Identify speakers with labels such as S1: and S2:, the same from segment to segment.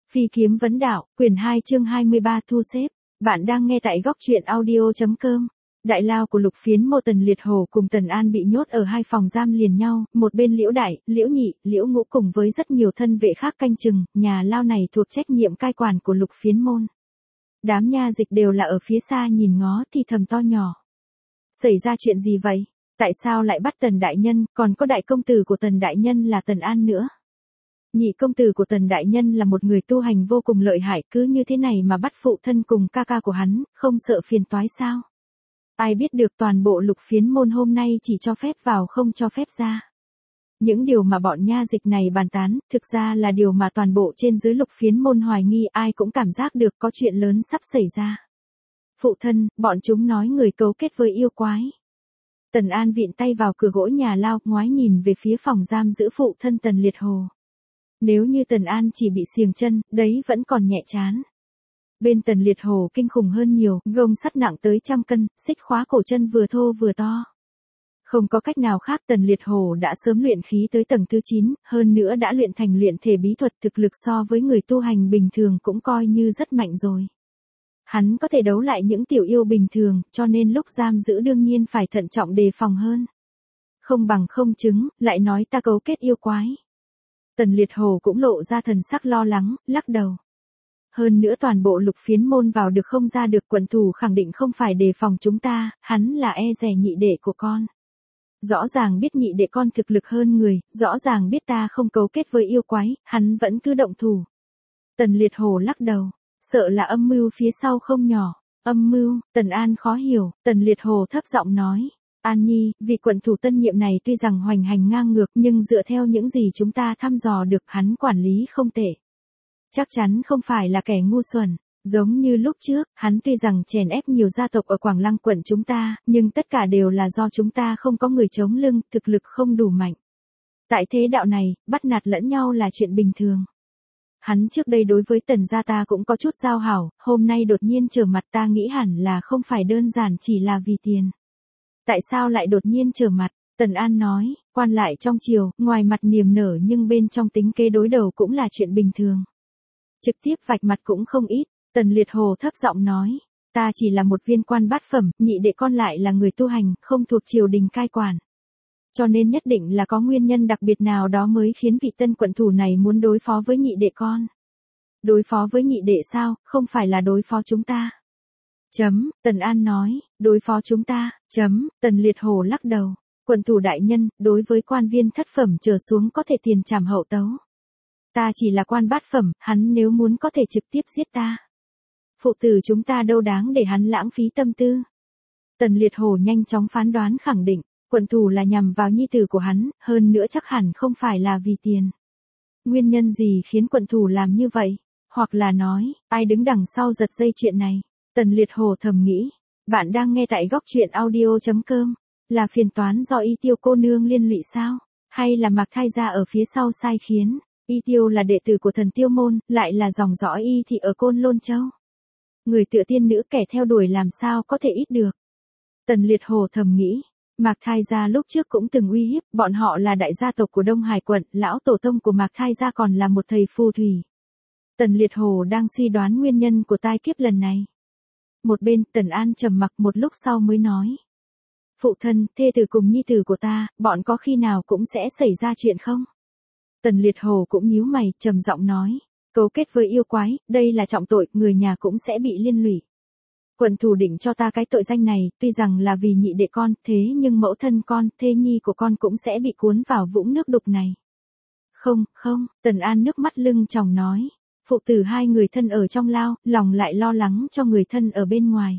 S1: Phi kiếm vấn đạo, quyển 2 chương 23 thu xếp. Bạn đang nghe tại góc truyện audio.com. Đại lao của Lục Phiến Mô. Tần Liệt Hổ cùng Tần An bị nhốt ở hai phòng giam liền nhau, một bên Liễu Đại, Liễu Nhị, Liễu Ngũ cùng với rất nhiều thân vệ khác canh chừng, nhà lao này thuộc trách nhiệm cai quản của Lục Phiến Môn. Đám nha dịch đều là ở phía xa nhìn ngó thì thầm to nhỏ. Xảy ra chuyện gì vậy? Tại sao lại bắt Tần Đại Nhân, còn có đại công tử của Tần Đại Nhân là Tần An nữa? Nhị công tử của Tần Đại Nhân là một người tu hành vô cùng lợi hại, cứ như thế này mà bắt phụ thân cùng ca ca của hắn, không sợ phiền toái sao? Ai biết được toàn bộ Lục Phiến Môn hôm nay chỉ cho phép vào không cho phép ra. Những điều mà bọn nha dịch này bàn tán, thực ra là điều mà toàn bộ trên dưới Lục Phiến Môn hoài nghi, ai cũng cảm giác được có chuyện lớn sắp xảy ra. Phụ thân, bọn chúng nói người cấu kết với yêu quái. Tần An vịn tay vào cửa gỗ nhà lao, ngoái nhìn về phía phòng giam giữ phụ thân Tần Liệt Hổ. Nếu như Tần An chỉ bị xiềng chân, đấy vẫn còn nhẹ chán. Bên Tần Liệt Hổ kinh khủng hơn nhiều, gông sắt nặng tới 100 cân, xích khóa cổ chân vừa thô vừa to. Không có cách nào khác, Tần Liệt Hổ đã sớm luyện khí tới tầng thứ 9, hơn nữa đã luyện thành luyện thể bí thuật, thực lực so với người tu hành bình thường cũng coi như rất mạnh rồi. Hắn có thể đấu lại những tiểu yêu bình thường, cho nên lúc giam giữ đương nhiên phải thận trọng đề phòng hơn. Không bằng không chứng, lại nói ta cấu kết yêu quái. Tần Liệt Hổ cũng lộ ra thần sắc lo lắng, lắc đầu. Hơn nữa toàn bộ Lục Phiến Môn vào được không ra được, quận thủ khẳng định không phải đề phòng chúng ta, hắn là e dè nhị đệ của con. Rõ ràng biết nhị đệ con thực lực hơn người, rõ ràng biết ta không cấu kết với yêu quái, hắn vẫn cứ động thủ. Tần Liệt Hổ lắc đầu, sợ là âm mưu phía sau không nhỏ. Âm mưu? Tần An khó hiểu. Tần Liệt Hổ thấp giọng nói. An Nhi, vị quận thủ tân nhiệm này tuy rằng hoành hành ngang ngược, nhưng dựa theo những gì chúng ta thăm dò được, hắn quản lý không tệ. Chắc chắn không phải là kẻ ngu xuẩn. Giống như lúc trước, hắn tuy rằng chèn ép nhiều gia tộc ở Quảng Lăng quận chúng ta, nhưng tất cả đều là do chúng ta không có người chống lưng, thực lực không đủ mạnh. Tại thế đạo này, bắt nạt lẫn nhau là chuyện bình thường. Hắn trước đây đối với Tần gia ta cũng có chút giao hảo, hôm nay đột nhiên trở mặt, ta nghĩ hẳn là không phải đơn giản chỉ là vì tiền. Tại sao lại đột nhiên trở mặt? Tần An nói, quan lại trong triều, ngoài mặt niềm nở nhưng bên trong tính kế đối đầu cũng là chuyện bình thường. Trực tiếp vạch mặt cũng không ít. Tần Liệt Hổ thấp giọng nói, ta chỉ là một viên quan bát phẩm, nhị đệ con lại là người tu hành, không thuộc triều đình cai quản. Cho nên nhất định là có nguyên nhân đặc biệt nào đó mới khiến vị tân quận thủ này muốn đối phó với nhị đệ con. Đối phó với nhị đệ sao, không phải là đối phó chúng ta. Tần An nói, đối phó chúng ta, Tần Liệt Hổ lắc đầu, quận thủ đại nhân, đối với quan viên thất phẩm trở xuống có thể tiền trảm hậu tấu. Ta chỉ là quan bát phẩm, hắn nếu muốn có thể trực tiếp giết ta. Phụ tử chúng ta đâu đáng để hắn lãng phí tâm tư. Tần Liệt Hổ nhanh chóng phán đoán khẳng định, quận thủ là nhằm vào nhi tử của hắn, hơn nữa chắc hẳn không phải là vì tiền. Nguyên nhân gì khiến quận thủ làm như vậy? Hoặc là nói, ai đứng đằng sau giật dây chuyện này? Tần Liệt Hổ thầm nghĩ, bạn đang nghe tại góc truyện audio.com, là phiền toán do Y Tiêu cô nương liên lụy sao? Hay là Mạc Thai gia ở phía sau sai khiến? Y Tiêu là đệ tử của Thần Tiêu môn, lại là dòng dõi Y thị ở Côn Lôn Châu. Người tựa tiên nữ kẻ theo đuổi làm sao có thể ít được. Tần Liệt Hổ thầm nghĩ, Mạc Thai gia lúc trước cũng từng uy hiếp, bọn họ là đại gia tộc của Đông Hải quận, lão tổ tông của Mạc Thai gia còn là một thầy phù thủy. Tần Liệt Hổ đang suy đoán nguyên nhân của tai kiếp lần này. Một bên, Tần An trầm mặc một lúc sau mới nói. Phụ thân, thê tử cùng nhi tử của ta, bọn có khi nào cũng sẽ xảy ra chuyện không? Tần Liệt Hổ cũng nhíu mày, trầm giọng nói. Cấu kết với yêu quái, đây là trọng tội, người nhà cũng sẽ bị liên lụy. Quận thủ định cho ta cái tội danh này, tuy rằng là vì nhị đệ con, thế nhưng mẫu thân con, thê nhi của con cũng sẽ bị cuốn vào vũng nước đục này. Không, Tần An nước mắt lưng tròng nói. Phụ tử hai người thân ở trong lao, lòng lại lo lắng cho người thân ở bên ngoài.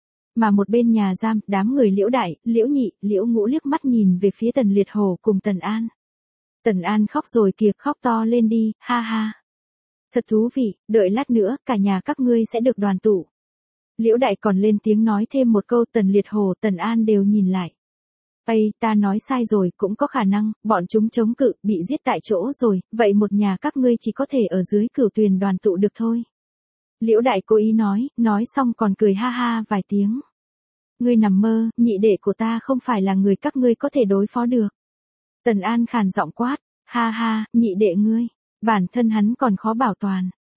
S1: Mà một bên nhà giam, đám người Liễu Đại, Liễu Nhị, Liễu Ngũ liếc mắt nhìn về phía Tần Liệt Hổ cùng Tần An. Tần An khóc rồi kìa, khóc to lên đi, ha ha. Thật thú vị, đợi lát nữa, cả nhà các ngươi sẽ được đoàn tụ. Liễu Đại còn lên tiếng nói thêm một câu, Tần Liệt Hổ, Tần An đều nhìn lại. Ây, ta nói sai rồi, cũng có khả năng, bọn chúng chống cự, bị giết tại chỗ rồi, vậy một nhà các ngươi chỉ có thể ở dưới Cửu Tuyền đoàn tụ được thôi. Liễu Đại cố ý nói xong còn cười ha ha vài tiếng. Ngươi nằm mơ, nhị đệ của ta không phải là người các ngươi có thể đối phó được. Tần An khàn giọng quát, ha ha, nhị đệ ngươi, bản thân hắn còn khó bảo toàn.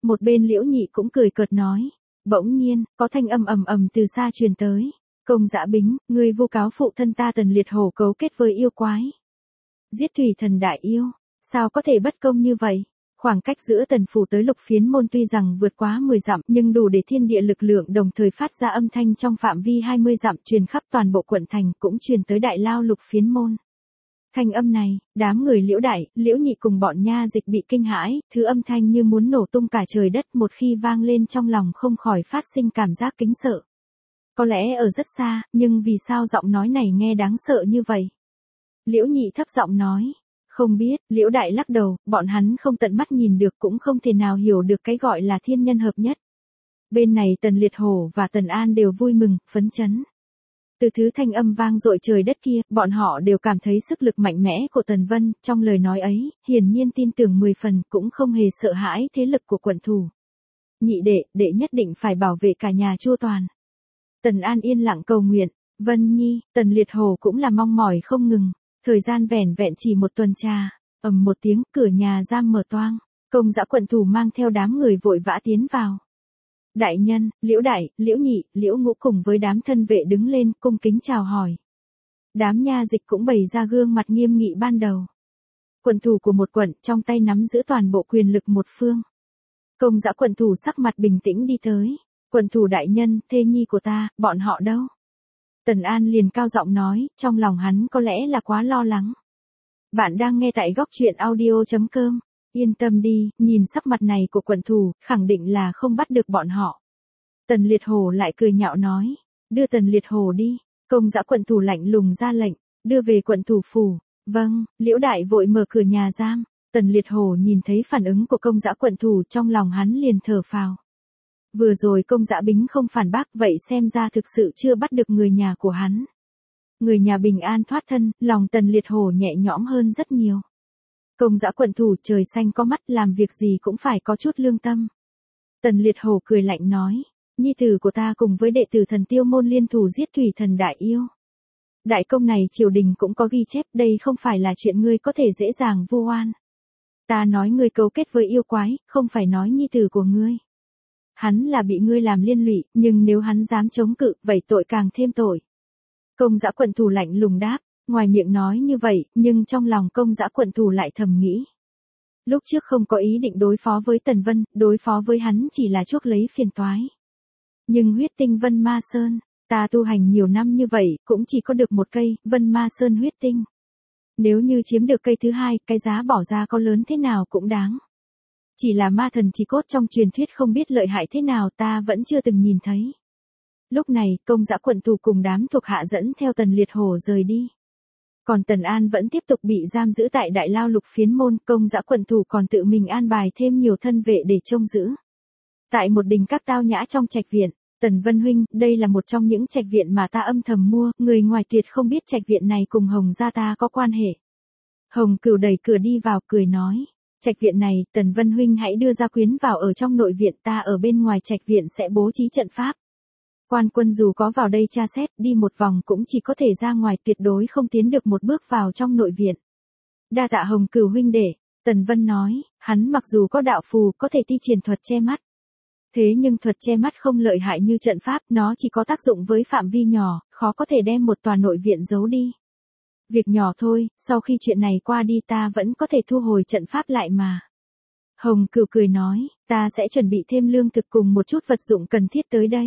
S1: Một bên Liễu Nhị cũng cười cợt nói. Bỗng nhiên, có thanh âm ầm ầm từ xa truyền tới. Công Dã Bính, ngươi vu cáo phụ thân ta Tần Liệt Hổ cấu kết với yêu quái. Giết thủy thần đại yêu, sao có thể bất công như vậy? Khoảng cách giữa Tần phủ tới Lục Phiến môn tuy rằng vượt quá 10 dặm, nhưng đủ để thiên địa lực lượng đồng thời phát ra âm thanh trong phạm vi 20 dặm truyền khắp toàn bộ quận thành, cũng truyền tới đại lao Lục Phiến môn. Thanh âm này, đám người Liễu Đại, Liễu Nhị cùng bọn nha dịch bị kinh hãi, thứ âm thanh như muốn nổ tung cả trời đất, một khi vang lên trong lòng không khỏi phát sinh cảm giác kính sợ. Có lẽ ở rất xa, nhưng vì sao giọng nói này nghe đáng sợ như vậy? Liễu Nhị thấp giọng nói. Không biết, Liễu Đại lắc đầu, bọn hắn không tận mắt nhìn được cũng không thể nào hiểu được cái gọi là thiên nhân hợp nhất. Bên này Tần Liệt Hổ và Tần An đều vui mừng, phấn chấn. Từ thứ thanh âm vang dội trời đất kia, bọn họ đều cảm thấy sức lực mạnh mẽ của Tần Vân, trong lời nói ấy, hiển nhiên tin tưởng 10 phần, cũng không hề sợ hãi thế lực của quận thủ. Nhị đệ nhất định phải bảo vệ cả nhà chu toàn. Tần An yên lặng cầu nguyện. Vân Nhi, Tần Liệt Hổ cũng là mong mỏi không ngừng. Thời gian vẻn vẹn chỉ một tuần trà, ầm một tiếng, cửa nhà giam mở toang. Công Dã quận thủ mang theo đám người vội vã tiến vào. Đại nhân, Liễu Đại, Liễu Nhị, Liễu Ngũ cùng với đám thân vệ đứng lên cung kính chào hỏi. Đám nha dịch cũng bày ra gương mặt nghiêm nghị ban đầu. Quận thủ của một quận trong tay nắm giữ toàn bộ quyền lực một phương. Công Dã quận thủ sắc mặt bình tĩnh đi tới. Quận thủ đại nhân, thê nhi của ta, bọn họ đâu? Tần An liền cao giọng nói, trong lòng hắn có lẽ là quá lo lắng. Bạn đang nghe tại góc truyện audio.com. Yên tâm đi, nhìn sắc mặt này của quận thủ, khẳng định là không bắt được bọn họ. Tần Liệt Hổ lại cười nhạo nói, đưa Tần Liệt Hổ đi. Công Dã quận thủ lạnh lùng ra lệnh, đưa về quận thủ phủ. Vâng, Liễu Đại vội mở cửa nhà giam. Tần Liệt Hổ nhìn thấy phản ứng của Công Dã quận thủ, trong lòng hắn liền thở phào. Vừa rồi Công Dã Bính không phản bác, vậy xem ra thực sự chưa bắt được người nhà của hắn. Người nhà bình an thoát thân, lòng Tần Liệt Hổ nhẹ nhõm hơn rất nhiều. Công Dã quận thủ trời xanh có mắt, làm việc gì cũng phải có chút lương tâm. Tần Liệt Hổ cười lạnh nói, nhi tử của ta cùng với đệ tử Thần Tiêu môn liên thủ giết thủy thần đại yêu. Đại công này triều đình cũng có ghi chép, đây không phải là chuyện ngươi có thể dễ dàng vu oan. Ta nói ngươi cấu kết với yêu quái, không phải nói nhi tử của ngươi. Hắn là bị ngươi làm liên lụy, nhưng nếu hắn dám chống cự, vậy tội càng thêm tội. Công Dã quận thủ lạnh lùng đáp, ngoài miệng nói như vậy, nhưng trong lòng Công Dã quận thủ lại thầm nghĩ. Lúc trước không có ý định đối phó với Tần Vân, đối phó với hắn chỉ là chuốc lấy phiền toái. Nhưng huyết tinh Vân Ma Sơn, ta tu hành nhiều năm như vậy, cũng chỉ có được một cây, Vân Ma Sơn huyết tinh. Nếu như chiếm được cây thứ hai, cái giá bỏ ra có lớn thế nào cũng đáng. Chỉ là ma thần chỉ cốt trong truyền thuyết không biết lợi hại thế nào, ta vẫn chưa từng nhìn thấy. Lúc này, Công Dã quận thủ cùng đám thuộc hạ dẫn theo Tần Liệt Hổ rời đi. Còn Tần An vẫn tiếp tục bị giam giữ tại đại lao Lục Phiến môn, Công Dã quận thủ còn tự mình an bài thêm nhiều thân vệ để trông giữ. Tại một đình các tao nhã trong trạch viện, Tần Vân huynh, đây là một trong những trạch viện mà ta âm thầm mua, người ngoài tuyệt không biết trạch viện này cùng Hồng gia ta có quan hệ. Hồng Cửu đẩy cửa đi vào, cười nói, trạch viện này, Tần Vân huynh hãy đưa gia quyến vào ở trong nội viện, ta ở bên ngoài trạch viện sẽ bố trí trận pháp. Quan quân dù có vào đây tra xét, đi một vòng cũng chỉ có thể ra ngoài, tuyệt đối không tiến được một bước vào trong nội viện. Đa tạ Hồng Cửu huynh đệ, Tần Vân nói, hắn mặc dù có đạo phù, có thể thi triển thuật che mắt. Thế nhưng thuật che mắt không lợi hại như trận pháp, nó chỉ có tác dụng với phạm vi nhỏ, khó có thể đem một tòa nội viện giấu đi. Việc nhỏ thôi, sau khi chuyện này qua đi ta vẫn có thể thu hồi trận pháp lại mà. Hồng Cửu cười nói, ta sẽ chuẩn bị thêm lương thực cùng một chút vật dụng cần thiết tới đây.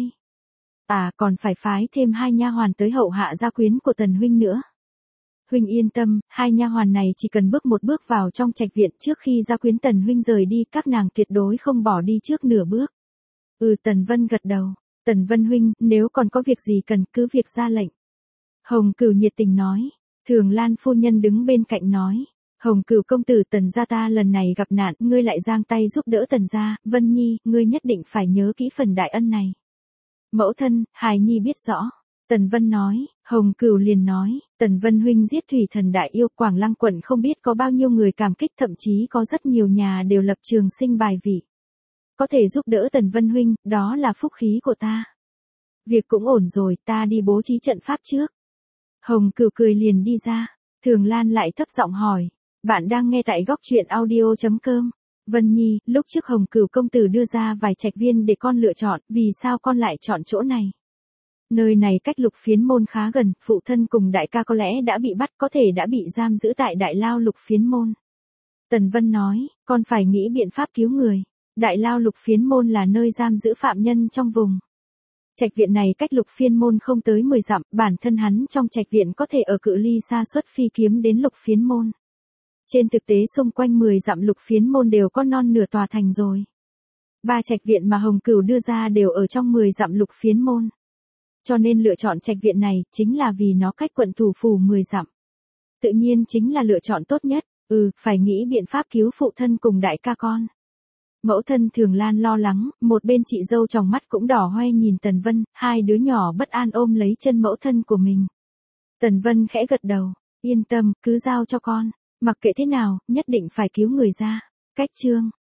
S1: À, còn phải phái thêm 2 nha hoàn tới hậu hạ gia quyến của Tần huynh nữa. Huynh yên tâm, 2 nha hoàn này chỉ cần bước một bước vào trong trạch viện trước khi gia quyến Tần huynh rời đi, các nàng tuyệt đối không bỏ đi trước nửa bước. Tần Vân gật đầu. Tần Vân huynh, nếu còn có việc gì cần cứ việc ra lệnh. Hồng Cửu nhiệt tình nói. Thường Lan phu nhân đứng bên cạnh nói. Hồng Cửu công tử, Tần gia ta lần này gặp nạn, ngươi lại giang tay giúp đỡ Tần gia, Vân Nhi, ngươi nhất định phải nhớ kỹ phần đại ân này. Mẫu thân, hài nhi biết rõ. Tần Vân nói. Hồng Cửu liền nói, Tần Vân huynh giết thủy thần đại yêu, Quảng Lăng quận không biết có bao nhiêu người cảm kích, thậm chí có rất nhiều nhà đều lập trường sinh bài vị. Có thể giúp đỡ Tần Vân huynh, đó là phúc khí của ta. Việc cũng ổn rồi, ta đi bố trí trận pháp trước. Hồng Cửu cười liền đi ra. Thường Lan lại thấp giọng hỏi, bạn đang nghe tại góc truyện audio.com. Vân Nhi, lúc trước Hồng Cửu công tử đưa ra vài trạch viên để con lựa chọn, vì sao con lại chọn chỗ này? Nơi này cách Lục Phiến môn khá gần, phụ thân cùng đại ca có lẽ đã bị bắt, có thể đã bị giam giữ tại đại lao Lục Phiến môn. Tần Vân nói, con phải nghĩ biện pháp cứu người. Đại lao Lục Phiến môn là nơi giam giữ phạm nhân trong vùng. Trạch viện này cách Lục Phiến môn không tới 10 dặm, bản thân hắn trong trạch viện có thể ở cự ly xa xuất phi kiếm đến Lục Phiến môn. Trên thực tế xung quanh 10 dặm Lục Phiến môn đều có non nửa tòa thành rồi. 3 trạch viện mà Hồng Cửu đưa ra đều ở trong 10 dặm Lục Phiến môn. Cho nên lựa chọn trạch viện này chính là vì nó cách quận thủ phủ 10 dặm. Tự nhiên chính là lựa chọn tốt nhất, phải nghĩ biện pháp cứu phụ thân cùng đại ca con. Mẫu thân Thường Lan lo lắng, một bên chị dâu trong mắt cũng đỏ hoe nhìn Tần Vân, hai đứa nhỏ bất an ôm lấy chân mẫu thân của mình. Tần Vân khẽ gật đầu, yên tâm, cứ giao cho con, mặc kệ thế nào, nhất định phải cứu người ra. Cách chương